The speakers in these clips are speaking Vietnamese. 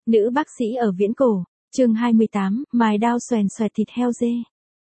Nữ bác sĩ ở Viễn Cổ, chương 28, mài đao xoèn xoẹt thịt heo dê.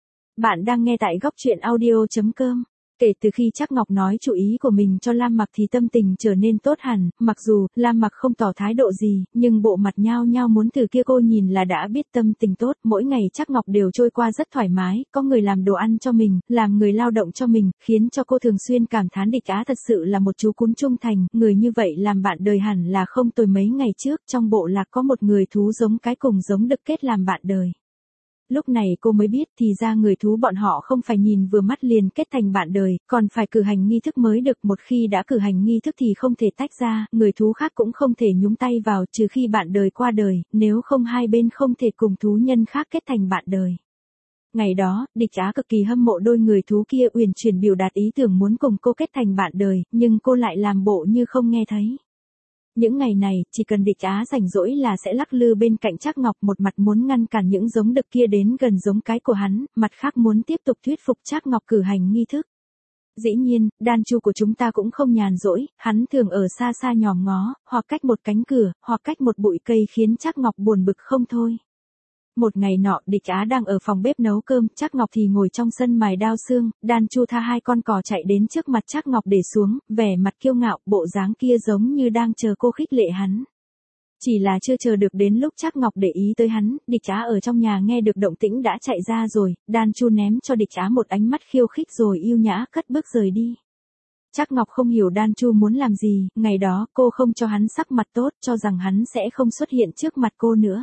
Bạn đang nghe tại góc truyện audio.com. Kể từ khi Trác Ngọc nói chủ ý của mình cho Lam Mặc thì tâm tình trở nên tốt hẳn, mặc dù Lam Mặc không tỏ thái độ gì, nhưng bộ mặt nhao nhao muốn từ kia cô nhìn là đã biết tâm tình tốt. Mỗi ngày Trác Ngọc đều trôi qua rất thoải mái, có người làm đồ ăn cho mình, làm người lao động cho mình, khiến cho cô thường xuyên cảm thán Địch Á thật sự là một chú cún trung thành, người như vậy làm bạn đời hẳn là không tồi. Mấy ngày trước trong bộ lạc có một người thú giống cái cùng giống đực kết làm bạn đời. Lúc này cô mới biết thì ra người thú bọn họ không phải nhìn vừa mắt liền kết thành bạn đời, còn phải cử hành nghi thức mới được. Một khi đã cử hành nghi thức thì không thể tách ra, người thú khác cũng không thể nhúng tay vào trừ khi bạn đời qua đời, nếu không hai bên không thể cùng thú nhân khác kết thành bạn đời. Ngày đó, Địch Á cực kỳ hâm mộ đôi người thú kia uyển chuyển biểu đạt ý tưởng muốn cùng cô kết thành bạn đời, nhưng cô lại làm bộ như không nghe thấy. Những ngày này, chỉ cần Địch Á rảnh rỗi là sẽ lắc lư bên cạnh Trác Ngọc, một mặt muốn ngăn cản những giống đực kia đến gần giống cái của hắn, mặt khác muốn tiếp tục thuyết phục Trác Ngọc cử hành nghi thức. Dĩ nhiên, đan chu của chúng ta cũng không nhàn rỗi, hắn thường ở xa xa nhòm ngó, hoặc cách một cánh cửa, hoặc cách một bụi cây khiến Trác Ngọc buồn bực không thôi. Một ngày nọ, Địch Á đang ở phòng bếp nấu cơm, Trác Ngọc thì ngồi trong sân mài đao xương, đan chu tha hai con cò chạy đến trước mặt Trác Ngọc để xuống, vẻ mặt kiêu ngạo, bộ dáng kia giống như đang chờ cô khích lệ hắn. Chỉ là chưa chờ được đến lúc Trác Ngọc để ý tới hắn, Địch Á ở trong nhà nghe được động tĩnh đã chạy ra rồi, đan chu ném cho Địch Á một ánh mắt khiêu khích rồi yêu nhã cất bước rời đi. Trác Ngọc không hiểu đan chu muốn làm gì, ngày đó cô không cho hắn sắc mặt tốt, cho rằng hắn sẽ không xuất hiện trước mặt cô nữa.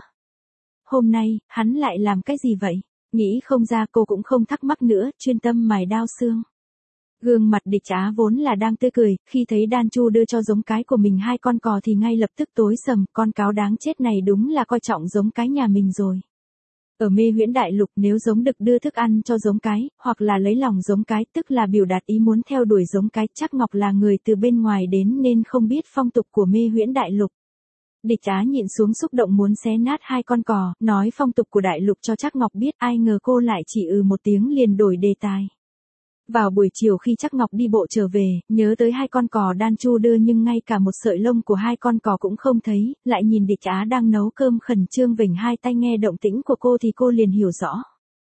Hôm nay, hắn lại làm cái gì vậy? Nghĩ không ra cô cũng không thắc mắc nữa, chuyên tâm mài đao xương. Gương mặt Địch Á vốn là đang tươi cười, khi thấy đan chu đưa cho giống cái của mình hai con cò thì ngay lập tức tối sầm, con cáo đáng chết này đúng là coi trọng giống cái nhà mình rồi. Ở Mê Huyễn Đại Lục nếu giống đực đưa thức ăn cho giống cái, hoặc là lấy lòng giống cái, tức là biểu đạt ý muốn theo đuổi giống cái. Trác Ngọc là người từ bên ngoài đến nên không biết phong tục của Mê Huyễn Đại Lục. Địch Á nhịn xuống xúc động muốn xé nát hai con cò, nói phong tục của đại lục cho Trác Ngọc biết, ai ngờ cô lại chỉ một tiếng liền đổi đề tài. Vào buổi chiều khi Trác Ngọc đi bộ trở về, nhớ tới hai con cò đan chu đưa nhưng ngay cả một sợi lông của hai con cò cũng không thấy, lại nhìn Địch Á đang nấu cơm khẩn trương vểnh hai tay nghe động tĩnh của cô thì cô liền hiểu rõ.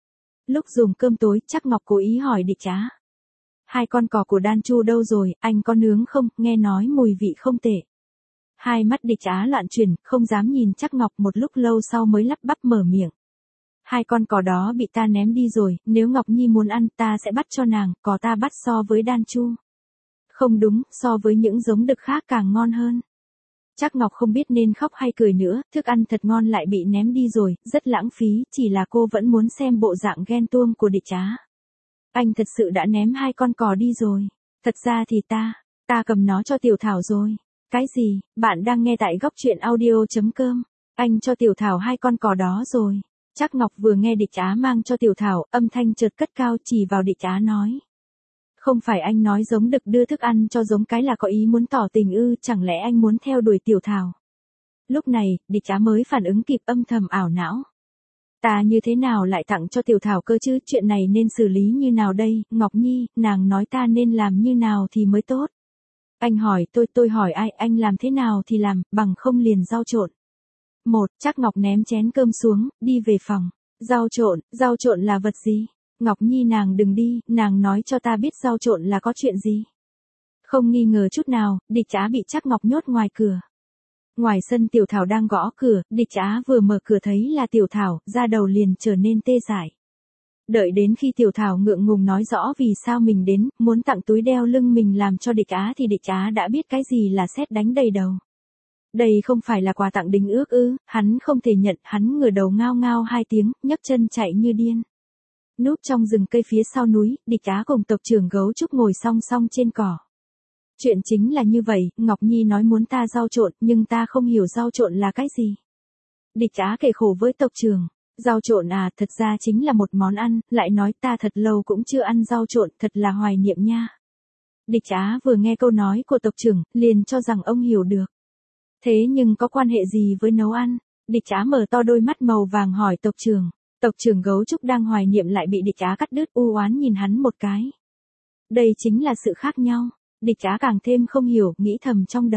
Lúc dùng cơm tối, Trác Ngọc cố ý hỏi Địch Á. Hai con cò của đan chu đâu rồi, anh có nướng không, nghe nói mùi vị không tệ. Hai mắt Địch Á loạn chuyển, không dám nhìn Trác Ngọc, một lúc lâu sau mới lắp bắp mở miệng. Hai con cò đó bị ta ném đi rồi, nếu Ngọc Nhi muốn ăn ta sẽ bắt cho nàng, cò ta bắt so với đan chu. Không đúng, so với những giống đực khác càng ngon hơn. Trác Ngọc không biết nên khóc hay cười nữa, thức ăn thật ngon lại bị ném đi rồi, rất lãng phí, chỉ là cô vẫn muốn xem bộ dạng ghen tuông của Địch Á. Anh thật sự đã ném hai con cò đi rồi. Thật ra thì ta cầm nó cho Tiểu Thảo rồi. Cái gì, bạn đang nghe tại góc truyện audio.com, anh cho Tiểu Thảo hai con cò đó rồi. Trác Ngọc vừa nghe Địch Á mang cho Tiểu Thảo, âm thanh chợt cất cao chỉ vào Địch Á nói. Không phải anh nói giống đực đưa thức ăn cho giống cái là có ý muốn tỏ tình ư, chẳng lẽ anh muốn theo đuổi Tiểu Thảo? Lúc này, Địch Á mới phản ứng kịp, âm thầm ảo não. Ta như thế nào lại tặng cho Tiểu Thảo cơ chứ, chuyện này nên xử lý như nào đây, Ngọc Nhi, nàng nói ta nên làm như nào thì mới tốt. Anh hỏi tôi hỏi ai, anh làm thế nào thì làm, bằng không liền rau trộn. Trác Ngọc ném chén cơm xuống, đi về phòng. Rau trộn là vật gì? Ngọc Nhi nàng đừng đi, nàng nói cho ta biết rau trộn là có chuyện gì. Không nghi ngờ chút nào, Địch Á bị Trác Ngọc nhốt ngoài cửa. Ngoài sân Tiểu Thảo đang gõ cửa, Địch Á vừa mở cửa thấy là Tiểu Thảo, da đầu liền trở nên tê dại. Đợi đến khi Tiểu Thảo ngượng ngùng nói rõ vì sao mình đến, muốn tặng túi đeo lưng mình làm cho Địch Á thì Địch Á đã biết cái gì là sét đánh đầy đầu. Đây không phải là quà tặng đính ước ư, hắn không thể nhận, hắn ngửa đầu ngao ngao hai tiếng, nhấc chân chạy như điên. Núp trong rừng cây phía sau núi, Địch Á cùng tộc trưởng Gấu Trúc ngồi song song trên cỏ. Chuyện chính là như vậy, Ngọc Nhi nói muốn ta rau trộn, nhưng ta không hiểu rau trộn là cái gì. Địch Á kể khổ với tộc trưởng. Rau trộn à, thật ra chính là một món ăn, lại nói ta thật lâu cũng chưa ăn rau trộn, thật là hoài niệm nha. Địch Á vừa nghe câu nói của tộc trưởng, liền cho rằng ông hiểu được. Thế nhưng có quan hệ gì với nấu ăn? Địch Á mở to đôi mắt màu vàng hỏi tộc trưởng. Tộc trưởng Gấu Trúc đang hoài niệm lại bị Địch Á cắt đứt, u oán nhìn hắn một cái. Đây chính là sự khác nhau. Địch Á càng thêm không hiểu, nghĩ thầm trong đầu.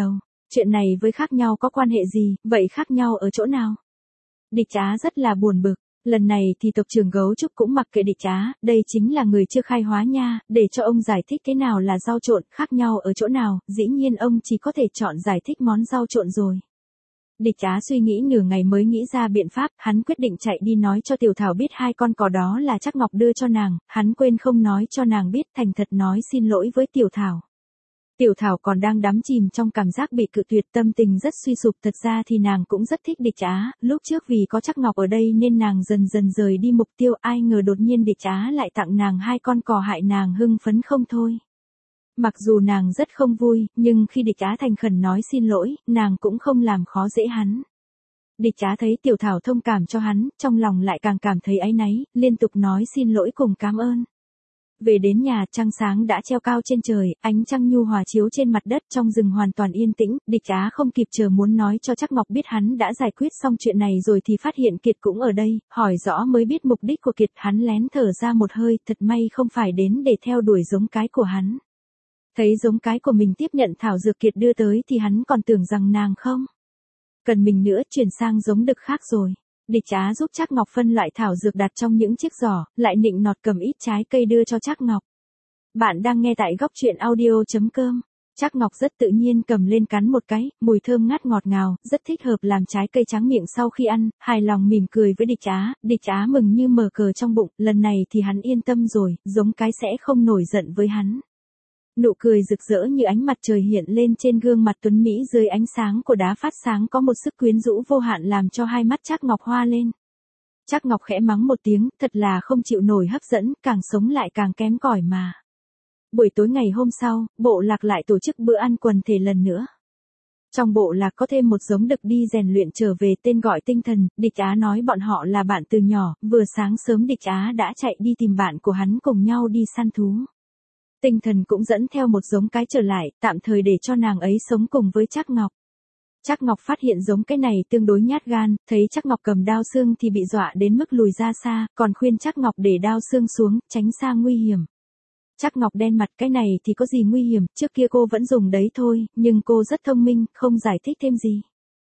Chuyện này với khác nhau có quan hệ gì, vậy khác nhau ở chỗ nào? Địch Á rất là buồn bực. Lần này thì tộc trưởng Gấu Trúc cũng mặc kệ Địch Á, đây chính là người chưa khai hóa nha, để cho ông giải thích thế nào là rau trộn, khác nhau ở chỗ nào, dĩ nhiên ông chỉ có thể chọn giải thích món rau trộn rồi. Địch Á suy nghĩ nửa ngày mới nghĩ ra biện pháp, hắn quyết định chạy đi nói cho Tiểu Thảo biết 2 con cò đó là Trác Ngọc đưa cho nàng, hắn quên không nói cho nàng biết, thành thật nói xin lỗi với Tiểu Thảo. Tiểu Thảo còn đang đắm chìm trong cảm giác bị cự tuyệt, tâm tình rất suy sụp, thật ra thì nàng cũng rất thích Địch Á, lúc trước vì có Trác Ngọc ở đây nên nàng dần dần rời đi mục tiêu, ai ngờ đột nhiên Địch Á lại tặng nàng 2 con cò hại nàng hưng phấn không thôi. Mặc dù nàng rất không vui, nhưng khi Địch Á thành khẩn nói xin lỗi, nàng cũng không làm khó dễ hắn. Địch Á thấy Tiểu Thảo thông cảm cho hắn, trong lòng lại càng cảm thấy áy náy, liên tục nói xin lỗi cùng cảm ơn. Về đến nhà, trăng sáng đã treo cao trên trời, ánh trăng nhu hòa chiếu trên mặt đất, trong rừng hoàn toàn yên tĩnh, Địch Á không kịp chờ muốn nói cho Trác Ngọc biết hắn đã giải quyết xong chuyện này rồi thì phát hiện Kiệt cũng ở đây, hỏi rõ mới biết mục đích của Kiệt, hắn lén thở ra một hơi, thật may không phải đến để theo đuổi giống cái của hắn. Thấy giống cái của mình tiếp nhận thảo dược Kiệt đưa tới thì hắn còn tưởng rằng nàng không cần mình nữa, chuyển sang giống đực khác rồi. Địch Á giúp Trác Ngọc phân loại thảo dược đặt trong những chiếc giỏ, lại nịnh nọt cầm ít trái cây đưa cho Trác Ngọc. Bạn đang nghe tại góc truyện audio.com. Trác Ngọc rất tự nhiên cầm lên cắn một cái, mùi thơm ngát ngọt ngào, rất thích hợp làm trái cây tráng miệng sau khi ăn, hài lòng mỉm cười với Địch Á mừng như mở cờ trong bụng, lần này thì hắn yên tâm rồi, giống cái sẽ không nổi giận với hắn. Nụ cười rực rỡ như ánh mặt trời hiện lên trên gương mặt tuấn Mỹ dưới ánh sáng của đá phát sáng, có một sức quyến rũ vô hạn làm cho hai mắt Trác Ngọc hoa lên. Trác Ngọc khẽ mắng một tiếng, thật là không chịu nổi hấp dẫn, càng sống lại càng kém cỏi mà. Buổi tối ngày hôm sau, bộ lạc lại tổ chức bữa ăn quần thể lần nữa. Trong bộ lạc có thêm một giống đực đi rèn luyện trở về, tên gọi Tinh Thần, Địch Á nói bọn họ là bạn từ nhỏ, vừa sáng sớm Địch Á đã chạy đi tìm bạn của hắn cùng nhau đi săn thú. Tinh Thần cũng dẫn theo một giống cái trở lại, tạm thời để cho nàng ấy sống cùng với Trác Ngọc. Trác Ngọc phát hiện giống cái này tương đối nhát gan, thấy Trác Ngọc cầm đao xương thì bị dọa đến mức lùi ra xa, còn khuyên Trác Ngọc để đao xương xuống, tránh xa nguy hiểm. Trác Ngọc đen mặt, cái này thì có gì nguy hiểm, trước kia cô vẫn dùng đấy thôi, nhưng cô rất thông minh, không giải thích thêm gì.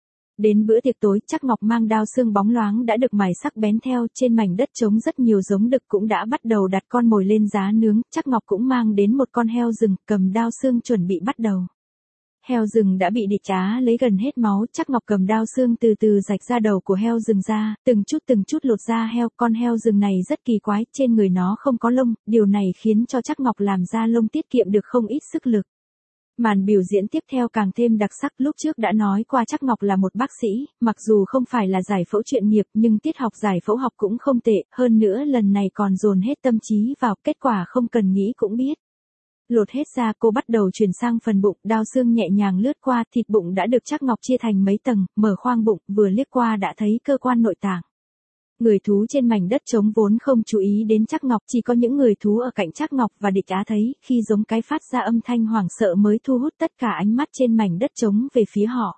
Đến bữa tiệc tối, Trác Ngọc mang đao xương bóng loáng đã được mài sắc bén theo, trên mảnh đất trống rất nhiều giống đực cũng đã bắt đầu đặt con mồi lên giá nướng, Trác Ngọc cũng mang đến một con heo rừng, cầm đao xương chuẩn bị bắt đầu. Heo rừng đã bị Địch Á lấy gần hết máu, Trác Ngọc cầm đao xương từ từ rạch ra đầu của heo rừng ra, từng chút lột da heo, con heo rừng này rất kỳ quái, trên người nó không có lông, điều này khiến cho Trác Ngọc làm ra lông tiết kiệm được không ít sức lực. Màn biểu diễn tiếp theo càng thêm đặc sắc, lúc trước đã nói qua Trác Ngọc là một bác sĩ, mặc dù không phải là giải phẫu chuyên nghiệp nhưng tiết học giải phẫu học cũng không tệ, hơn nữa lần này còn dồn hết tâm trí vào, kết quả không cần nghĩ cũng biết. Lột hết ra, cô bắt đầu chuyển sang phần bụng, đao xương nhẹ nhàng lướt qua, thịt bụng đã được Trác Ngọc chia thành mấy tầng, mở khoang bụng, vừa liếc qua đã thấy cơ quan nội tạng. Người thú trên mảnh đất trống vốn không chú ý đến Trác Ngọc, chỉ có những người thú ở cạnh Trác Ngọc và Địch Á thấy, khi giống cái phát ra âm thanh hoảng sợ mới thu hút tất cả ánh mắt trên mảnh đất trống về phía họ.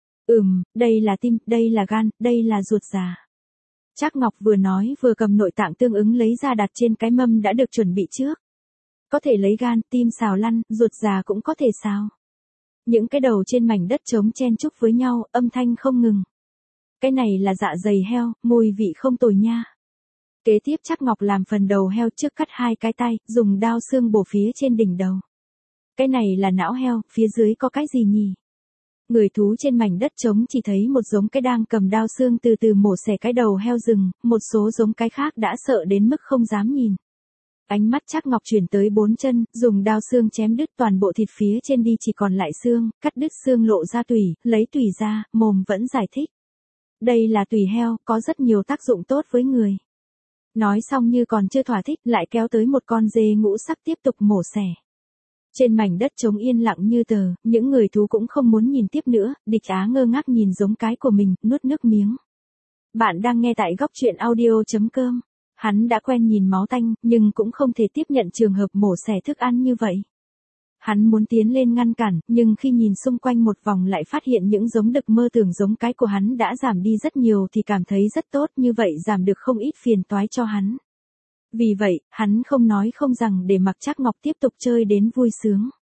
Đây là tim, đây là gan, đây là ruột già. Trác Ngọc vừa nói vừa cầm nội tạng tương ứng lấy ra đặt trên cái mâm đã được chuẩn bị trước. Có thể lấy gan, tim xào lăn, ruột già cũng có thể xào. Những cái đầu trên mảnh đất trống chen chúc với nhau, âm thanh không ngừng. Cái này là dạ dày heo, mùi vị không tồi nha. Kế tiếp Trác Ngọc làm phần đầu heo, trước cắt 2 cái tay, dùng đao xương bổ phía trên đỉnh đầu. Cái này là não heo, phía dưới có cái gì nhỉ? Người thú trên mảnh đất trống chỉ thấy một giống cái đang cầm đao xương từ từ mổ xẻ cái đầu heo rừng, một số giống cái khác đã sợ đến mức không dám nhìn. Ánh mắt Trác Ngọc chuyển tới 4 chân, dùng đao xương chém đứt toàn bộ thịt phía trên đi, chỉ còn lại xương, cắt đứt xương lộ ra tủy, lấy tủy ra, mồm vẫn giải thích. Đây là tủy heo, có rất nhiều tác dụng tốt với người. Nói xong như còn chưa thỏa thích, lại kéo tới một con dê ngũ sắc tiếp tục mổ xẻ. Trên mảnh đất trống yên lặng như tờ, những người thú cũng không muốn nhìn tiếp nữa, Địch Á ngơ ngác nhìn giống cái của mình, nuốt nước miếng. Bạn đang nghe tại góc truyện audio.com. Hắn đã quen nhìn máu tanh, nhưng cũng không thể tiếp nhận trường hợp mổ xẻ thức ăn như vậy. Hắn muốn tiến lên ngăn cản, nhưng khi nhìn xung quanh một vòng lại phát hiện những giống đực mơ tưởng giống cái của hắn đã giảm đi rất nhiều thì cảm thấy rất tốt, như vậy giảm được không ít phiền toái cho hắn. Vì vậy, hắn không nói không rằng để mặc Trác Ngọc tiếp tục chơi đến vui sướng.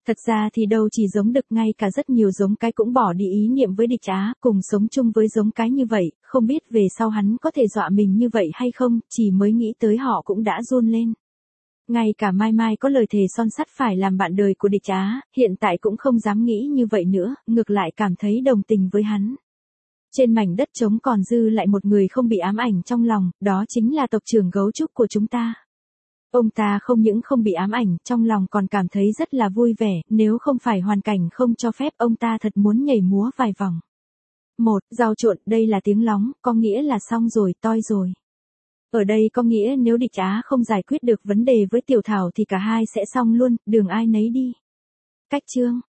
Thật ra thì đâu chỉ giống đực, ngay cả rất nhiều giống cái cũng bỏ đi ý niệm với địch Á, cùng sống chung với giống cái như vậy, không biết về sau hắn có thể dọa mình như vậy hay không, chỉ mới nghĩ tới họ cũng đã run lên. Ngay cả Mai Mai có lời thề son sắt phải làm bạn đời của địch Á, hiện tại cũng không dám nghĩ như vậy nữa, ngược lại cảm thấy đồng tình với hắn. Trên mảnh đất trống còn dư lại một người không bị ám ảnh trong lòng, đó chính là tộc trưởng gấu trúc của chúng ta. Ông ta không những không bị ám ảnh, trong lòng còn cảm thấy rất là vui vẻ, nếu không phải hoàn cảnh không cho phép ông ta thật muốn nhảy múa vài vòng. Dao trộn, đây là tiếng lóng, có nghĩa là xong rồi, toi rồi. Ở đây có nghĩa nếu địch Á không giải quyết được vấn đề với Tiểu Thảo thì cả hai sẽ xong luôn, đường ai nấy đi. Cách chương